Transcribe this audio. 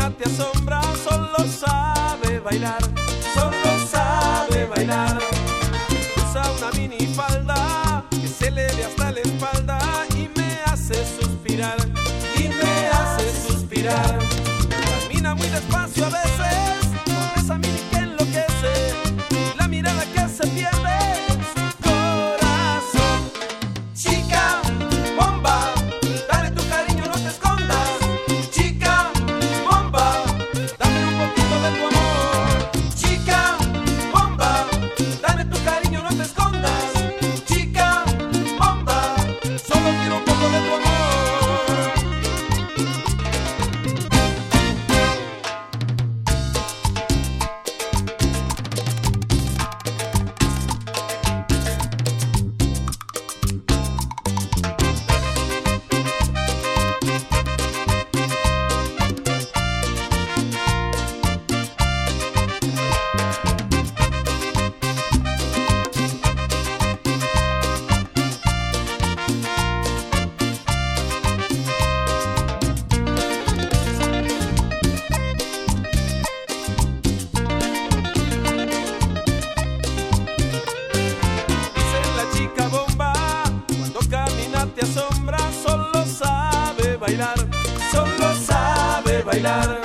camina, te asombra, solo sabe bailar, solo sabe bailar. Usa una minifalda que se le ve hasta la espalda y me hace suspirar, y me hace suspirar. Camina muy despacio a veces, con esa mini que enloquece, y la mirada que se pierde en su corazón. Chica bomba, dale tu cariño, no te escondas. Chica bomba, dame un poquito de tu amor. Chica bomba, dame tu cariño, no te escondas. Chica bomba, solo quiero un poco de tu amor. Te asombra, solo sabe bailar, solo sabe bailar.